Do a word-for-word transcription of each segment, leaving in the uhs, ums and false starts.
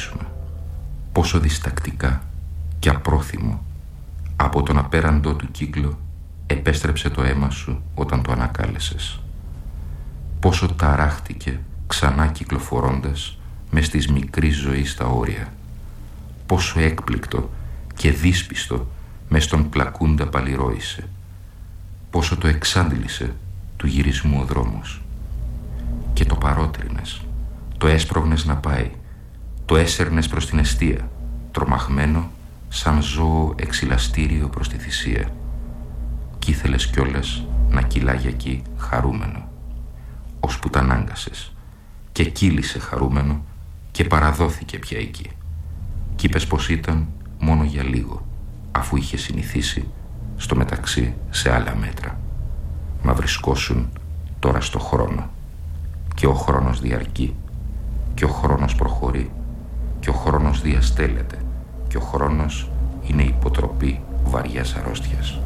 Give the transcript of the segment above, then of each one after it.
ζήσουμε. Πόσο διστακτικά και απρόθυμο από τον απέραντό του κύκλο επέστρεψε το αίμα σου όταν το ανακάλεσες. Πόσο ταράχτηκε ξανά κυκλοφορώντας μες της μικρής ζωής τα όρια. Πόσο έκπληκτο και δύσπιστο μες στον πλακούντα παλιρόησε. Πόσο το εξάντλησε του γυρισμού ο δρόμος. Και το παρότρινες, το έσπρωγνες να πάει, το έσερνες προς την εστία, τρομαγμένο σαν ζώο εξυλαστήριο προς τη θυσία. Κι ήθελες κιόλας να κυλά για εκεί χαρούμενο, ώσπου τ' ανάγκασες και κύλησε χαρούμενο και παραδόθηκε πια εκεί. Κι είπες πως ήταν μόνο για λίγο, αφού είχε συνηθίσει στο μεταξύ σε άλλα μέτρα. Μα βρισκόσουν τώρα στο χρόνο, και ο χρόνος διαρκεί, και ο χρόνος προχωρεί, και ο χρόνος διαστέλλεται, και ο χρόνος είναι υποτροπή βαριάς αρρώστιας.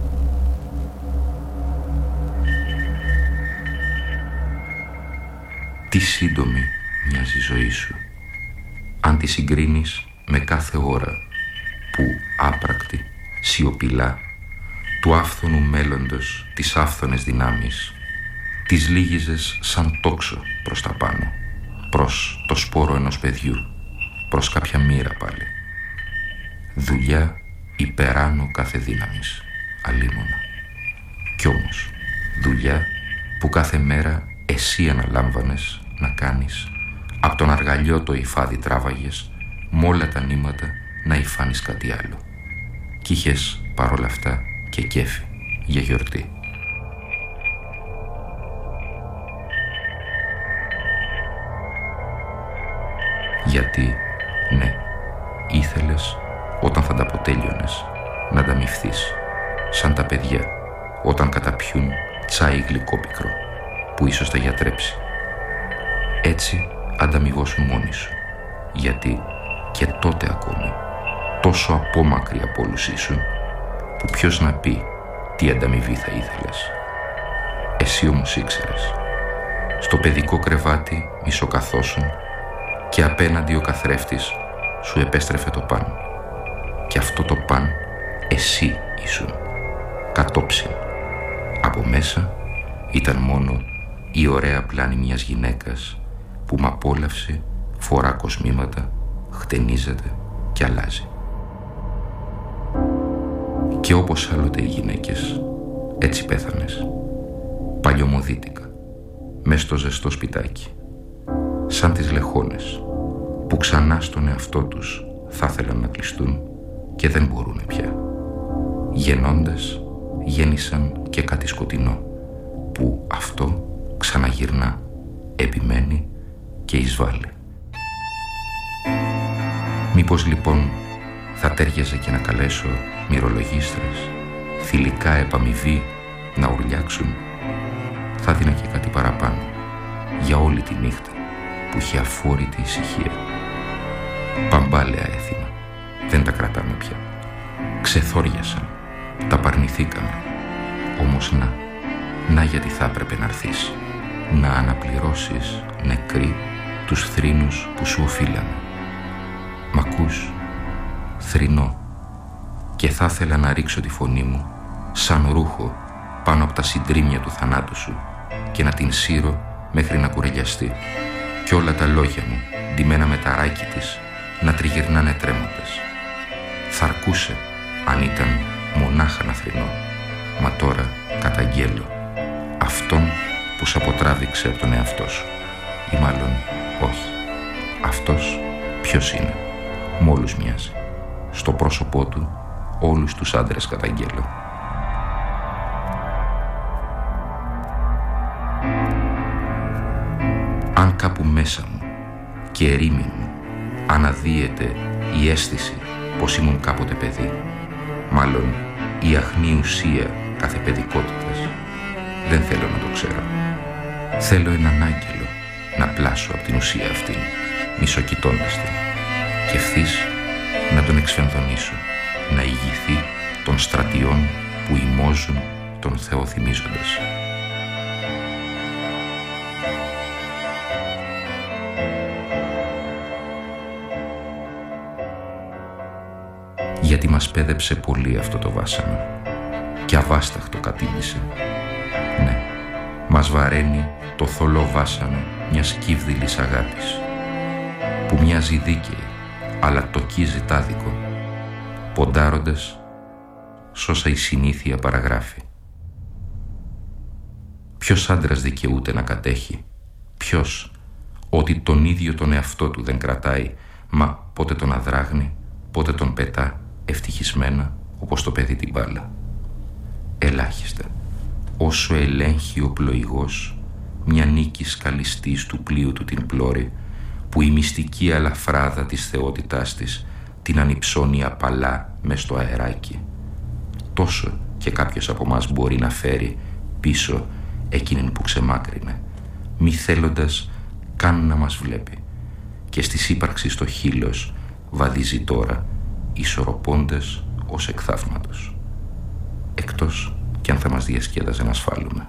Τι σύντομη μοιάζει η ζωή σου, αν τη συγκρίνεις με κάθε ώρα που άπρακτη, σιωπηλά, του άφθονου μέλλοντος τις άφθονες δυνάμεις τις λίγιζες σαν τόξο προς τα πάνω, προς το σπόρο ενός παιδιού, προς κάποια μοίρα πάλι. Δουλειά υπεράνω κάθε δύναμης, αλίμονα. Κι όμως δουλειά που κάθε μέρα εσύ αναλάμβανες να κάνεις, απ' τον αργαλιό το υφάδι τράβαγες, μ' όλα τα νήματα να υφάνεις κάτι άλλο. Κι είχες παρόλα αυτά και κέφι για γιορτή. Γιατί, ναι, ήθελες όταν θα τα αποτέλειωνες να ανταμοιφθείς, σαν τα παιδιά όταν καταπιούν τσάι γλυκόπικρο που ίσως θα γιατρέψει. Έτσι ανταμοιβώσουν μόνοι σου, γιατί και τότε ακόμη τόσο απόμακροι από όλους ήσουν, που ποιος να πει τι ανταμοιβή θα ήθελες. Εσύ όμως ήξερες. Στο παιδικό κρεβάτι μισοκαθώσουν και απέναντι ο καθρέφτης σου επέστρεφε το παν. Και αυτό το παν εσύ ήσουν, κατόψιν. Από μέσα ήταν μόνο η ωραία πλάνη μιας γυναίκας που μ' απόλαυση φορά κοσμήματα, χτενίζεται και αλλάζει. Και όπως άλλοτε οι γυναίκες, έτσι πέθανες, παλιωμοδίτικα, μες στο ζεστό σπιτάκι, σαν τις λεχόνες που ξανά στον εαυτό τους θα θέλαν να κλειστούν και δεν μπορούνε πια. Γεννώντας γέννησαν και κάτι σκοτεινό που αυτό ξαναγυρνά, επιμένει και εισβάλλει. Μήπως λοιπόν θα τέριαζε και να καλέσω μυρολογίστρες, θηλυκά επαμοιβή να ουρλιάξουν? Θα δίνα και κάτι παραπάνω για όλη τη νύχτα που είχε αφόρητη ησυχία. Παμπάλαια έθιμα, δεν τα κρατάμε πια. Ξεθόριασαν, τα παρνηθήκαμε. Όμως να, να γιατί θα έπρεπε να έρθεις, να αναπληρώσεις νεκροί τους θρήνους που σου οφείλανε. Μ' ακούς? Θρηνώ, και θα ήθελα να ρίξω τη φωνή μου σαν ρούχο πάνω από τα συντρίμια του θανάτου σου και να την σύρω μέχρι να κουρελιαστεί, κι όλα τα λόγια μου ντυμένα με τα ράκι της να τριγυρνάνε τρέμοντες. Θα αρκούσε αν ήταν μονάχα να θρηνώ, μα τώρα καταγγέλλω αυτόν που σ' αποτράβηξε από τον εαυτό σου, ή μάλλον όχι. Αυτός ποιος είναι? Μ' όλους μοιάζει. Στο πρόσωπό του όλους τους άντρες καταγγέλλω. Αν κάπου μέσα μου και ερήμην μου αναδύεται η αίσθηση πως ήμουν κάποτε παιδί, μάλλον η αχνή ουσία κάθε παιδικότητας, δεν θέλω να το ξέρω. Θέλω έναν άγγελο να πλάσω από την ουσία αυτήν, μισοκοιτώντας την, και ευθύς να τον εξφενδονήσω, να ηγηθεί των στρατιών που ημώζουν τον Θεό θυμίζοντας. γιατί μας πέδεψε πολύ αυτό το βάσανο και αβάσταχτο κατήλυσε. Ναι, μας βαραίνει το θολό βάσανο μιας κύβδηλης αγάπης που μοιάζει δίκαιη αλλά τοκίζει τάδικο, ποντάροντας σ' όσα η συνήθεια παραγράφει. Ποιος άντρας δικαιούται να κατέχει, ποιος ότι τον ίδιο τον εαυτό του δεν κρατάει, μα πότε τον αδράγνει, πότε τον πετά ευτυχισμένα όπως το παιδί την μπάλα. Ελάχιστα, όσο ελέγχει ο πλοηγός μια νίκη σκαλιστής του πλοίου του την πλώρη, που η μυστική αλαφράδα της θεότητάς της την ανυψώνει απαλά μες στο αεράκι, τόσο και κάποιος από μας μπορεί να φέρει πίσω εκείνην που ξεμάκρινε, μη θέλοντας καν να μας βλέπει, και στη ύπαρξη στο χείλος βαδίζει τώρα, ισορροπώντας ως εκ θαύματος. Εκτός κι αν θα μας διασκέδαζε να ασφάλουμε.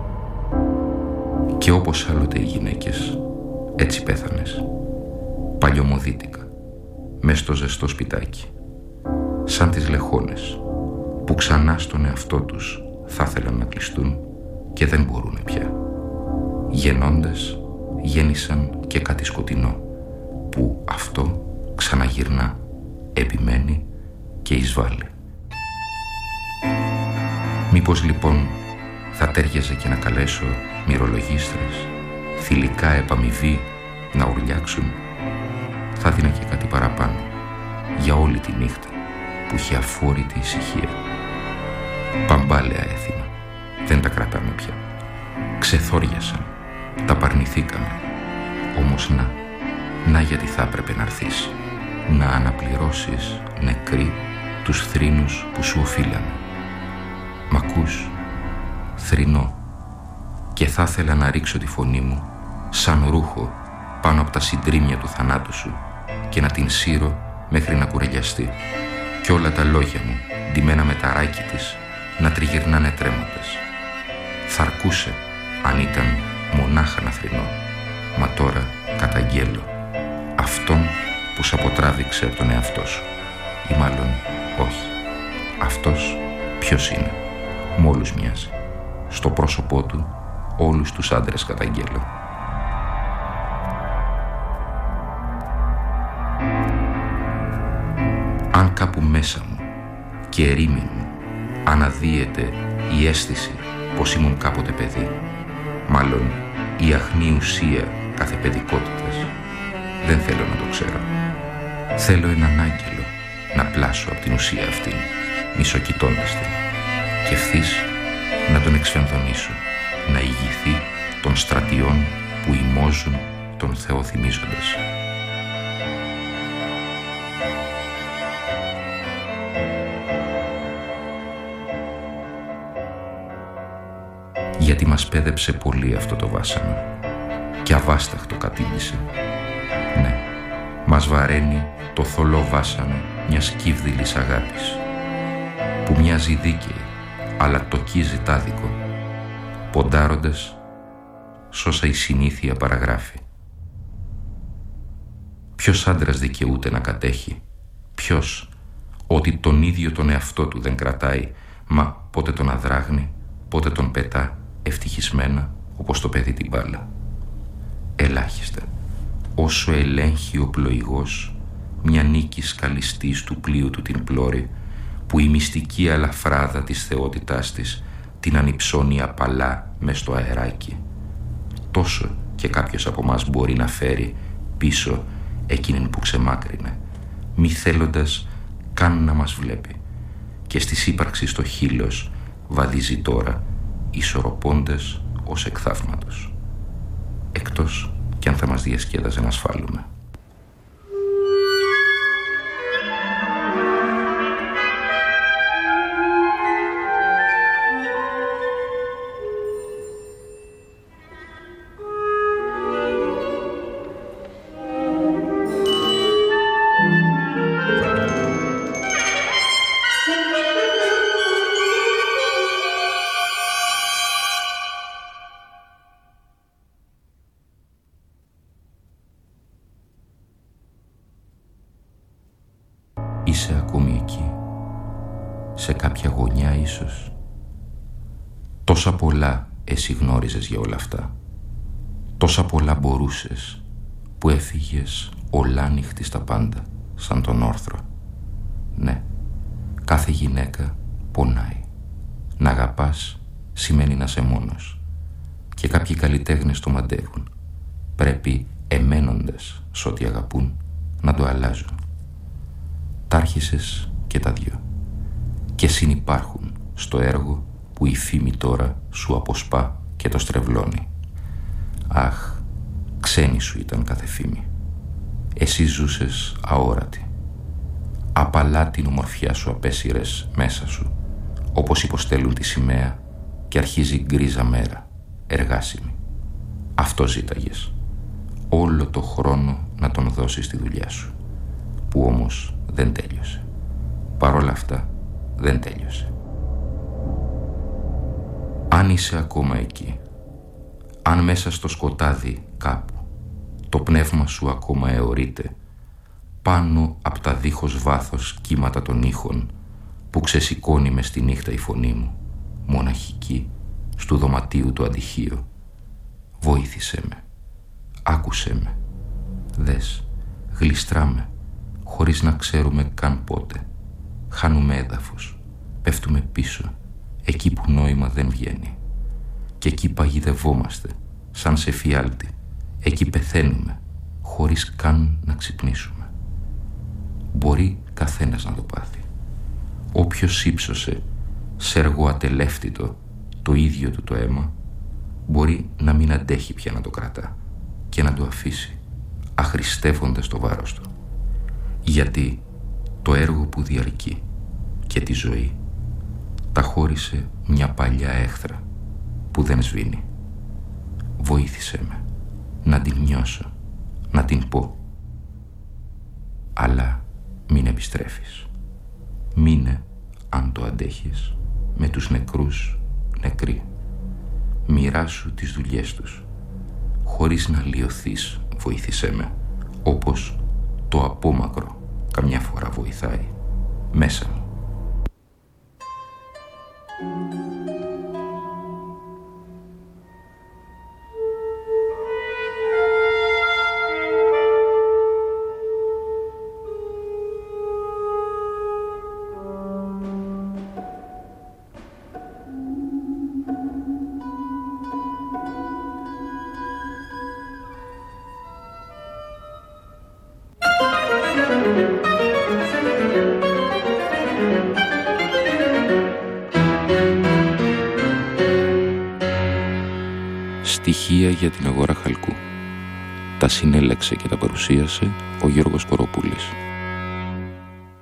Και όπως άλλοτε οι γυναίκες, έτσι πέθανες, παλιωμοδίτικα, μες στο ζεστό σπιτάκι, σαν τις λεχόνες που ξανά στον εαυτό τους θα θέλαν να κλειστούν και δεν μπορούνε πια. Γεννώντας, γέννησαν και κάτι σκοτεινό, που αυτό ξαναγυρνά, επιμένει και εισβάλλει. Μήπως λοιπόν θα τέριαζε και να καλέσω μυρολογίστρες, θηλυκά επαμοιβή να ουρλιάξουν? Θα δίνα και κάτι παραπάνω για όλη τη νύχτα που είχε αφόρητη ησυχία. Παμπάλαια έθιμα, δεν τα κρατάμε πια. Ξεθόριασαν, τα παρνηθήκαμε. Όμως να, να γιατί θα έπρεπε να έρθεις, να αναπληρώσεις νεκρή τους θρήνους που σου οφείλανε. Μ' ακούς? Θρηνώ, και θα ήθελα να ρίξω τη φωνή μου σαν ρούχο πάνω από τα συντρίμια του θανάτου σου και να την σύρω μέχρι να κουρελιαστεί, κι όλα τα λόγια μου ντυμένα με ταράκι της να τριγυρνάνε τρέμοντας. Θα αρκούσε αν ήταν μονάχα να θρηνώ, μα τώρα καταγγέλλω αυτόν που σ' αποτράβηξε από τον εαυτό σου, ή μάλλον όχι. Αυτός ποιος είναι? Μ' όλους μοιάζει. Στο πρόσωπό του όλους τους άντρες καταγγέλλω. Αν κάπου μέσα μου και ερήμην μου αναδύεται η αίσθηση πως ήμουν κάποτε παιδί, μάλλον η αχνή ουσία κάθε παιδικότητας, δεν θέλω να το ξέρω. Θέλω έναν άγγελο να πλάσω από την ουσία αυτήν, μισοκοιτώντας την, και ευθύς να τον εξφενδονήσω, να ηγηθεί των στρατιών που ημώζουν τον Θεό θυμίζοντας. Γιατί μας πέδεψε πολύ αυτό το βάσανο και αβάσταχτο κατήλυσε. Ναι, μας βαραίνει το θολό βάσανο μιας κύβδηλης αγάπης που μοιάζει δίκαιη αλλά τοκίζει τάδικο, ποντάροντας σ' όσα η συνήθεια παραγράφει. Ποιος άντρας δικαιούται να κατέχει, ποιος ότι τον ίδιο τον εαυτό του δεν κρατάει, μα πότε τον αδράγνει, πότε τον πετά ευτυχισμένα όπως το παιδί την μπάλα. Ελάχιστα, όσο ελέγχει ο πλοηγός μια νίκη σκαλιστής του πλοίου του την πλώρη, που η μυστική αλαφράδα της θεότητάς της την ανυψώνει απαλά μες στο αεράκι, τόσο και κάποιος από μας μπορεί να φέρει πίσω εκείνην που ξεμάκρινε, μη θέλοντας καν να μας βλέπει, και στη ύπαρξη στο χείλος βαδίζει τώρα, ισορροπώντας ως εκ θαύματος. Εκτός κι αν θα μας διασκέδαζε να ασφάλουμε. Είσαι ακόμη εκεί, σε κάποια γωνιά ίσως. Τόσα πολλά εσύ γνώριζες για όλα αυτά. Τόσα πολλά μπορούσες, που έφυγες ολάνυχτη στα πάντα, σαν τον όρθρο. Ναι, κάθε γυναίκα πονάει. Να αγαπάς σημαίνει να είσαι μόνος. Και κάποιοι καλλιτέχνες το μαντεύουν. Πρέπει εμένοντας σ' ό,τι αγαπούν να το αλλάζουν. Τάρχισες και τα δυο. Και συνυπάρχουν στο έργο που η φήμη τώρα σου αποσπά και το στρεβλώνει. Αχ, ξένη σου ήταν κάθε φήμη. Εσύ ζούσες αόρατη. Απαλά την ομορφιά σου απέσυρες μέσα σου, όπως υποστέλουν τη σημαία και αρχίζει γκρίζα μέρα, εργάσιμη. Αυτό ζήταγες. Όλο το χρόνο να τον δώσεις στη δουλειά σου, που όμως δεν τέλειωσε. Παρ' όλα αυτά δεν τέλειωσε. Αν είσαι ακόμα εκεί, αν μέσα στο σκοτάδι κάπου το πνεύμα σου ακόμα αιωρείται, πάνω απ' τα δίχως βάθος κύματα των ήχων που ξεσηκώνει μες στη νύχτα η φωνή μου, μοναχική, στου δωματίου του αντιχείου, βοήθησέ με, άκουσέ με, δες, γλιστράμε, χωρίς να ξέρουμε καν πότε. Χάνουμε έδαφος, πέφτουμε πίσω, εκεί που νόημα δεν βγαίνει. Και εκεί παγιδευόμαστε, σαν σε φιάλτη. Εκεί πεθαίνουμε, χωρίς καν να ξυπνήσουμε. Μπορεί καθένας να το πάθει. Όποιος ύψωσε σε έργο ατελεύτητο το ίδιο του το αίμα, μπορεί να μην αντέχει πια να το κρατά και να το αφήσει, αχρηστεύοντας το βάρος του. Γιατί το έργο που διαρκεί και τη ζωή τα χώρισε μια παλιά έχθρα που δεν σβήνει. Βοήθησέ με να την νιώσω, να την πω. Αλλά μην επιστρέφεις. Μείνε, αν το αντέχεις, με τους νεκρούς νεκροί. Μοιράσου τις δουλειές τους, χωρίς να λιωθείς, βοήθησέ με, όπως το απόμακρο καμιά φορά βοηθάει μέσα μου. Στοιχεία για την αγορά χαλκού. Τα συνέλεξε και τα παρουσίασε ο Γιώργος Κοροπούλης.